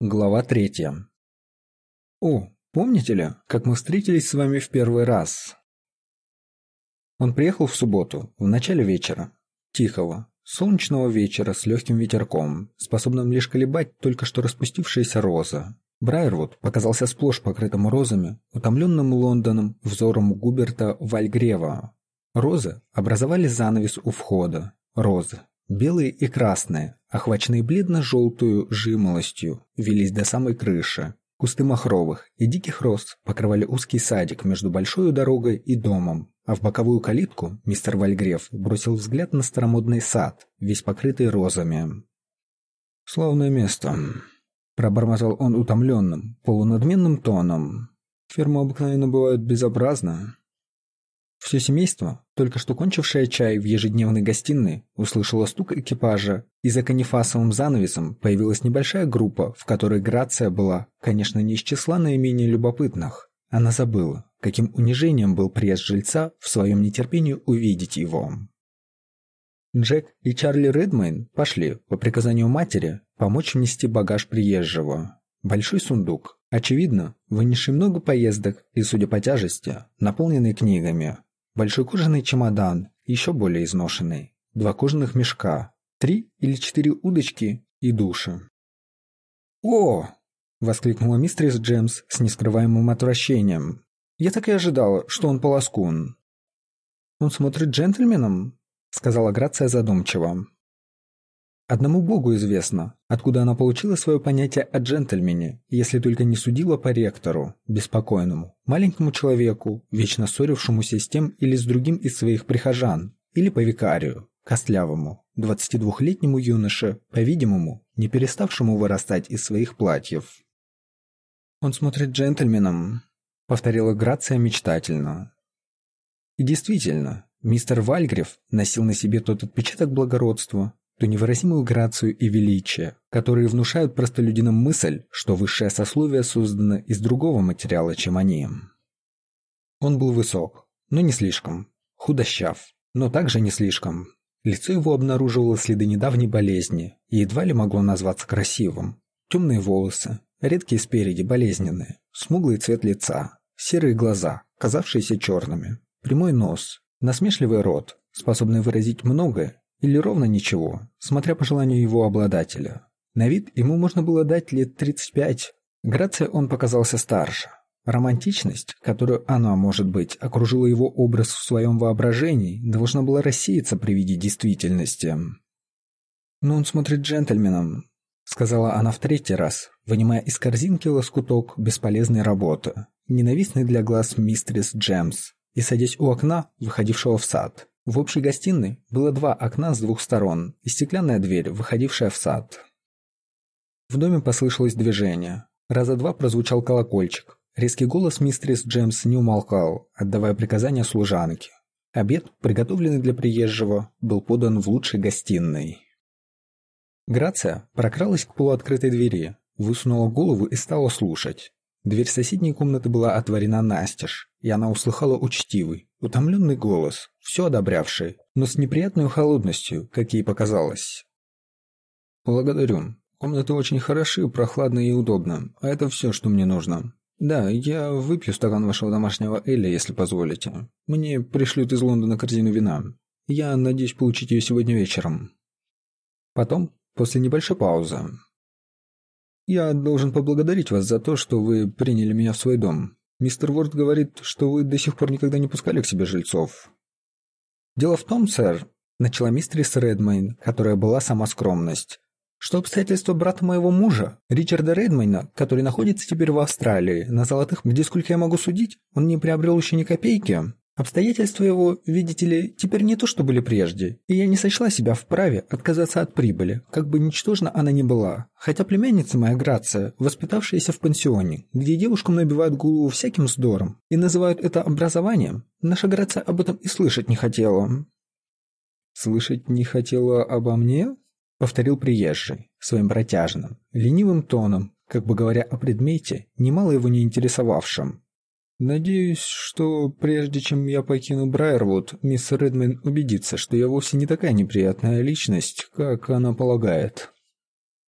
Глава 3. О, помните ли, как мы встретились с вами в первый раз? Он приехал в субботу, в начале вечера. Тихого, солнечного вечера с легким ветерком, способным лишь колебать только что распустившиеся розы. Брайервуд показался сплошь покрытым розами, утомленным Лондоном взором Губерта Вальгрева. Розы образовали занавес у входа. Розы, белые и красные, охваченные бледно-желтую жимолостью, велись до самой крыши. Кусты махровых и диких роз покрывали узкий садик между большой дорогой и домом, а в боковую калитку мистер Вальгрев бросил взгляд на старомодный сад, весь покрытый розами. «Славное место», — пробормотал он утомленным, полунадменным тоном. «Фермы обыкновенно бывают безобразны». Все семейство, только что кончившее чай в ежедневной гостиной, услышало стук экипажа, и за канифасовым занавесом появилась небольшая группа, в которой Грация была, конечно, не из числа наименее любопытных. Она забыла, каким унижением был приезд жильца в своем нетерпении увидеть его. Джек и Чарли Редмейн пошли, по приказанию матери, помочь внести багаж приезжего. Большой сундук, очевидно, вынесший много поездок и, судя по тяжести, наполненный книгами. Большой кожаный чемодан, еще более изношенный, 2 кожаных мешка, 3 или 4 удочки и души. «О!» — воскликнула мистерис Джемс с нескрываемым отвращением. «Я так и ожидала, что он полоскун». «Он смотрит джентльменом?» — сказала Грация задумчиво. Одному Богу известно, откуда она получила свое понятие о джентльмене, если только не судила по ректору, беспокойному, маленькому человеку, вечно ссорившемуся с тем или с другим из своих прихожан, или по викарию, костлявому, 22-летнему юноше, по-видимому, не переставшему вырастать из своих платьев. «Он смотрит джентльменом», — повторила Грация мечтательно. И действительно, мистер Вальгрев носил на себе тот отпечаток благородства, ту невыразимую грацию и величие, которые внушают простолюдинам мысль, что высшее сословие создано из другого материала, чем они. Он был высок, но не слишком, худощав, но также не слишком. Лицо его обнаруживало следы недавней болезни и едва ли могло назваться красивым. Темные волосы, редкие спереди, болезненные, смуглый цвет лица, серые глаза, казавшиеся черными, прямой нос, насмешливый рот, способный выразить многое или ровно ничего, смотря по желанию его обладателя. На вид ему можно было дать лет 35. Грации он показался старше. Романтичность, которую она, может быть, окружила его образ в своем воображении, должна была рассеяться при виде действительности. «Но он смотрит джентльменом», — сказала она в 3-й раз, вынимая из корзинки лоскуток бесполезной работы, ненавистный для глаз мистерис Джемс, и садясь у окна, выходившего в сад. В общей гостиной было 2 окна с 2 сторон и стеклянная дверь, выходившая в сад. В доме послышалось движение. Раза 2 прозвучал колокольчик. Резкий голос мистерис Джемс не умолкал, отдавая приказания служанке. Обед, приготовленный для приезжего, был подан в лучшей гостиной. Грация прокралась к полуоткрытой двери, высунула голову и стала слушать. Дверь соседней комнаты была отворена настежь, и она услыхала учтивый, утомленный голос, все одобрявший, но с неприятной холодностью, как ей показалось. «Благодарю. Комнаты очень хороши, прохладно и удобно, а это все, что мне нужно. Да, я выпью стакан вашего домашнего эля, если позволите. Мне пришлют из Лондона корзину вина. Я надеюсь получить ее сегодня вечером». Потом, после небольшой паузы: «Я должен поблагодарить вас за то, что вы приняли меня в свой дом. Мистер Уорд говорит, что вы до сих пор никогда не пускали к себе жильцов». «Дело в том, сэр», — начала мистерис Редмейн, которая была сама скромность, «что обстоятельства брата моего мужа, Ричарда Редмейна, который находится теперь в Австралии, на золотых, где, сколько я могу судить, он не приобрел еще ни копейки. Обстоятельства его, видите ли, теперь не то, что были прежде, и я не сочла себя вправе отказаться от прибыли, как бы ничтожна она ни была. Хотя племянница моя Грация, воспитавшаяся в пансионе, где девушкам набивают голову всяким вздором и называют это образованием, наша Грация об этом и слышать не хотела». «Слышать не хотела обо мне?» — повторил приезжий, своим протяжным, ленивым тоном, как бы говоря о предмете, немало его не интересовавшем. «Надеюсь, что прежде чем я покину Брайервуд, мисс Редмейн убедится, что я вовсе не такая неприятная личность, как она полагает».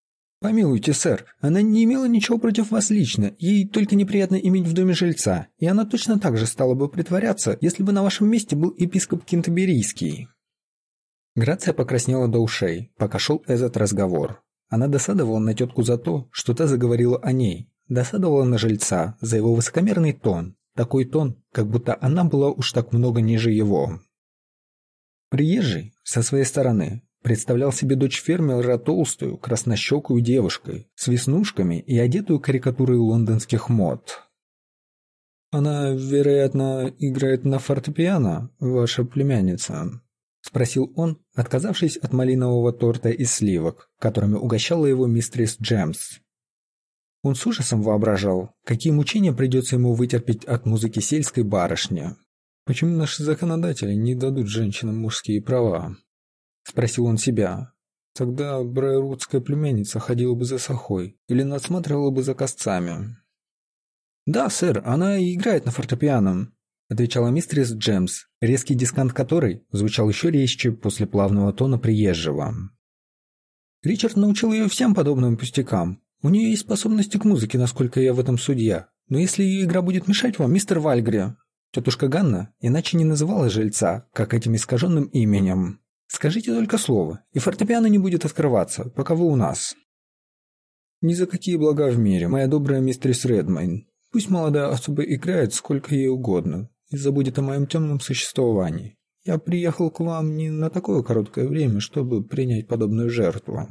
«Помилуйте, сэр, она не имела ничего против вас лично, ей только неприятно иметь в доме жильца, и она точно так же стала бы притворяться, если бы на вашем месте был епископ Кентерберийский». Грация покраснела до ушей, пока шел этот разговор. Она досадовала на тетку за то, что та заговорила о ней, досадовала на жильца за его высокомерный тон, такой тон, как будто она была уж так много ниже его. Приезжий, со своей стороны, представлял себе дочь фермера толстую, краснощекую девушкой, с веснушками и одетую карикатурой лондонских мод. «Она, вероятно, играет на фортепиано, ваша племянница?» — спросил он, отказавшись от малинового торта и сливок, которыми угощала его мистерис Джемс. Он с ужасом воображал, какие мучения придется ему вытерпеть от музыки сельской барышни. «Почему наши законодатели не дадут женщинам мужские права?» — спросил он себя. «Тогда брайрутская племянница ходила бы за сахой или надсматривала бы за косцами». «Да, сэр, она и играет на фортепиано», — отвечала мистерис Джемс, резкий дискант которой звучал еще резче после плавного тона приезжего. «Ричард научил ее всем подобным пустякам. У нее есть способности к музыке, насколько я в этом судья. Но если ее игра будет мешать вам, мистер Вальгри...» Тетушка Ганна иначе не называла жильца, как этим искаженным именем. «Скажите только слово, и фортепиано не будет открываться, пока вы у нас». «Ни за какие блага в мире, моя добрая мистерис Редмейн. Пусть молодая особа играет сколько ей угодно и забудет о моем темном существовании. Я приехал к вам не на такое короткое время, чтобы принять подобную жертву.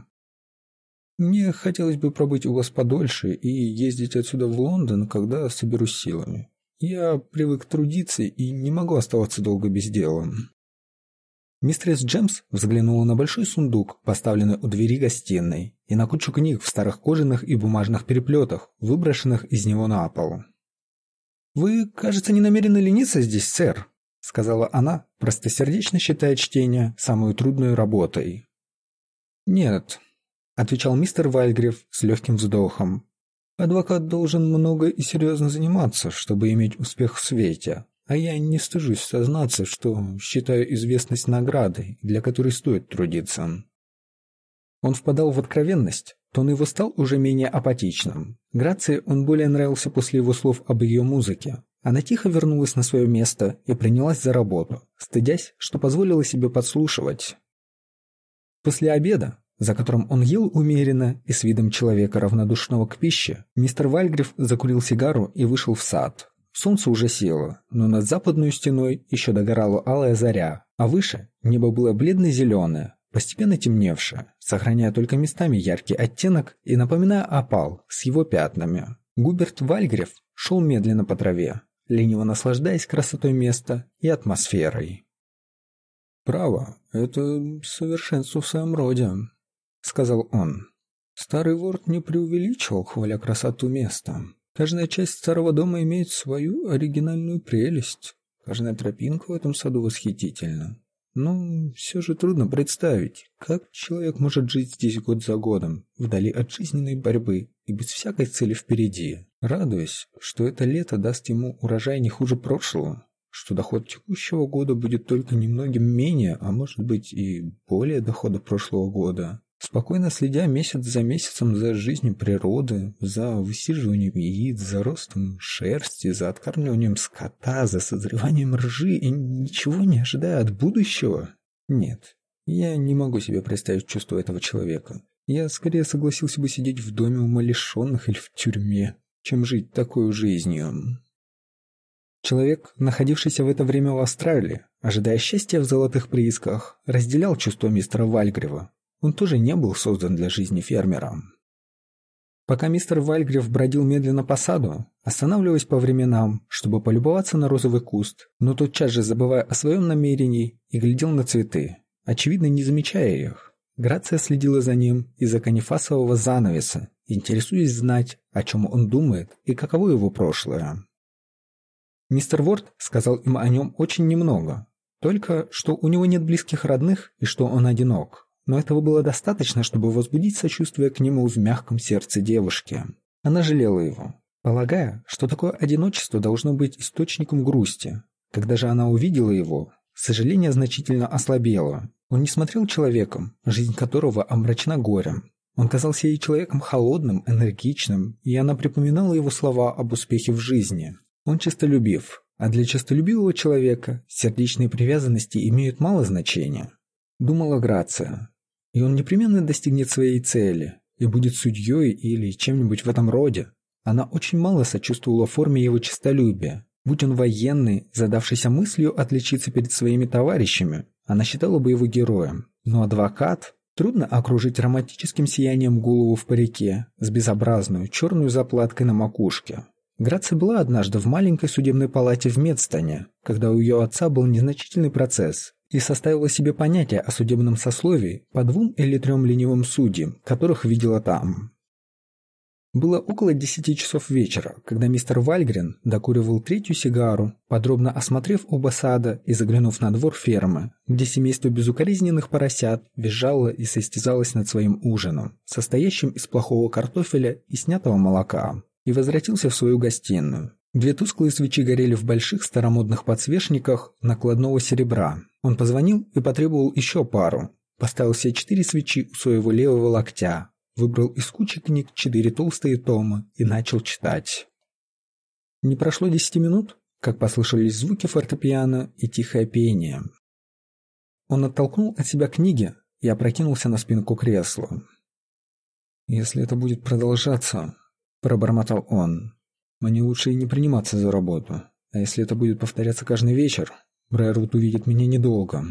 Мне хотелось бы пробыть у вас подольше и ездить отсюда в Лондон, когда соберусь силами. Я привык трудиться и не могу оставаться долго без дела». Мистерис Джемс взглянула на большой сундук, поставленный у двери гостиной, и на кучу книг в старых кожаных и бумажных переплетах, выброшенных из него на пол. «Вы, кажется, не намерены лениться здесь, сэр», — сказала она, простосердечно считая чтение самой трудной работой. «Нет», — отвечал мистер Вальгрив с легким вздохом. «Адвокат должен много и серьезно заниматься, чтобы иметь успех в свете, а я не стыжусь сознаться, что считаю известность наградой, для которой стоит трудиться». Он впадал в откровенность, тон его стал уже менее апатичным. Грации он более нравился после его слов об ее музыке. Она тихо вернулась на свое место и принялась за работу, стыдясь, что позволила себе подслушивать. После обеда, за которым он ел умеренно и с видом человека, равнодушного к пище, мистер Вальгрив закурил сигару и вышел в сад. Солнце уже село, но над западной стеной еще догорала алая заря, а выше небо было бледно-зеленое, постепенно темневшее, сохраняя только местами яркий оттенок и напоминая опал с его пятнами. Губерт Вальгрив шел медленно по траве, лениво наслаждаясь красотой места и атмосферой. «Право, это совершенство в своем роде», — сказал он. «Старый ворд не преувеличивал, хваля красоту места. Каждая часть старого дома имеет свою оригинальную прелесть. Каждая тропинка в этом саду восхитительна. Но все же трудно представить, как человек может жить здесь год за годом, вдали от жизненной борьбы и без всякой цели впереди, радуясь, что это лето даст ему урожай не хуже прошлого, что доход текущего года будет только немногим менее, а может быть и более дохода прошлого года. Спокойно следя месяц за месяцем за жизнью природы, за высиживанием яиц, за ростом шерсти, за откармливанием скота, за созреванием ржи и ничего не ожидая от будущего? Нет, я не могу себе представить чувство этого человека. Я скорее согласился бы сидеть в доме умалишенных или в тюрьме, чем жить такой жизнью. Человек, находившийся в это время в Австралии, ожидая счастья в золотых приисках, разделял чувства мистера Вальгрива. Он тоже не был создан для жизни фермера. Пока мистер Вальгрив бродил медленно по саду, останавливаясь по временам, чтобы полюбоваться на розовый куст, но тотчас же забывая о своем намерении и глядел на цветы, очевидно не замечая их, Грация следила за ним из-за канифасового занавеса, интересуясь знать, о чем он думает и каково его прошлое. Мистер Ворд сказал им о нем очень немного, только что у него нет близких родных и что он одинок. Но этого было достаточно, чтобы возбудить сочувствие к нему в мягком сердце девушки. Она жалела его, полагая, что такое одиночество должно быть источником грусти. Когда же она увидела его, сожаление значительно ослабело. Он не смотрел человеком, жизнь которого омрачена горем. Он казался ей человеком холодным, энергичным, и она припоминала его слова об успехе в жизни. Он честолюбив, а для честолюбивого человека сердечные привязанности имеют мало значения. Думала Грация. И он непременно достигнет своей цели и будет судьей или чем-нибудь в этом роде. Она очень мало сочувствовала форме его честолюбия. Будь он военный, задавшийся мыслью отличиться перед своими товарищами, она считала бы его героем. Но адвокат... Трудно окружить романтическим сиянием голову в парике с безобразной черной заплаткой на макушке. Грация была однажды в маленькой судебной палате в Медстоне, когда у ее отца был незначительный процесс, и составила себе понятие о судебном сословии по 2 или 3 ленивым судьям, которых видела там. Было около 10 часов вечера, когда мистер Вальгрен докуривал 3-ю сигару, подробно осмотрев оба сада и заглянув на двор фермы, где семейство безукоризненных поросят визжало и состязалось над своим ужином, состоящим из плохого картофеля и снятого молока, и возвратился в свою гостиную. 2 тусклые свечи горели в больших старомодных подсвечниках накладного серебра. Он позвонил и потребовал еще пару, поставил все 4 свечи у своего левого локтя, выбрал из кучи книг 4 толстые тома и начал читать. Не прошло 10 минут, как послышались звуки фортепиано и тихое пение. Он оттолкнул от себя книги и опрокинулся на спинку кресла. «Если это будет продолжаться, — пробормотал он, — мне лучше и не приниматься за работу, а если это будет повторяться каждый вечер, Брайервуд увидит меня недолго».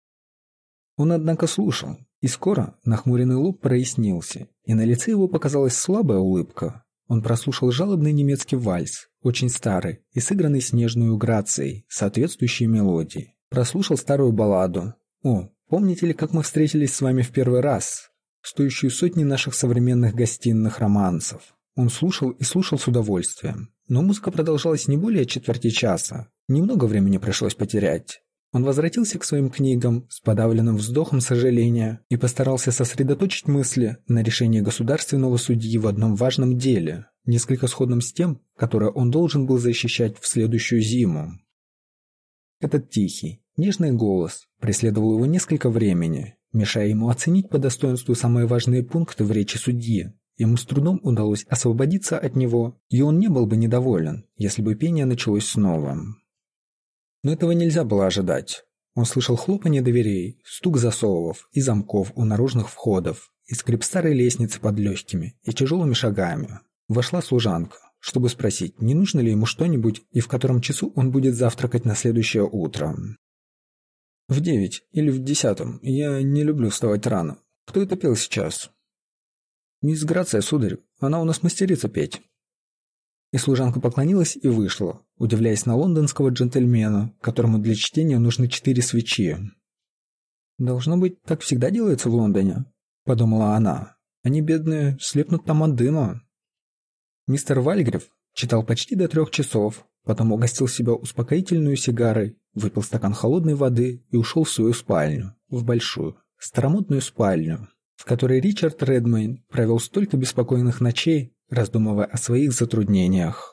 Он, однако, слушал, и скоро нахмуренный лоб прояснился, и на лице его показалась слабая улыбка. Он прослушал жалобный немецкий вальс, очень старый и сыгранный с нежной грацией, соответствующей мелодии. Прослушал старую балладу «О, помните ли, как мы встретились с вами в первый раз?», стоящую сотни наших современных гостиных романсов. Он слушал и слушал с удовольствием, но музыка продолжалась не более четверти часа, немного времени пришлось потерять. Он возвратился к своим книгам с подавленным вздохом сожаления и постарался сосредоточить мысли на решении государственного судьи в одном важном деле, несколько сходном с тем, которое он должен был защищать в следующую зиму. Этот тихий, нежный голос преследовал его несколько времени, мешая ему оценить по достоинству самые важные пункты в речи судьи. Ему с трудом удалось освободиться от него, и он не был бы недоволен, если бы пение началось снова. Но этого нельзя было ожидать. Он слышал хлопанье дверей, стук засовов и замков у наружных входов, и скрип старой лестницы под легкими и тяжелыми шагами. Вошла служанка, чтобы спросить, не нужно ли ему что-нибудь и в котором часу он будет завтракать на следующее утро. «В 9 или в 10. Я не люблю вставать рано. Кто это пел сейчас?» «Мисс Грация, сударь. Она у нас мастерица петь». И служанка поклонилась и вышла, удивляясь на лондонского джентльмена, которому для чтения нужны 4 свечи. «Должно быть, так всегда делается в Лондоне», — подумала она. «Они, бедные, слепнут там от дыма». Мистер Вальгрев читал почти до 3 часов, потом угостил себя успокоительную сигарой, выпил стакан холодной воды и ушел в свою спальню, в большую, старомодную спальню, в которой Ричард Редмейн провел столько беспокойных ночей, раздумывая о своих затруднениях.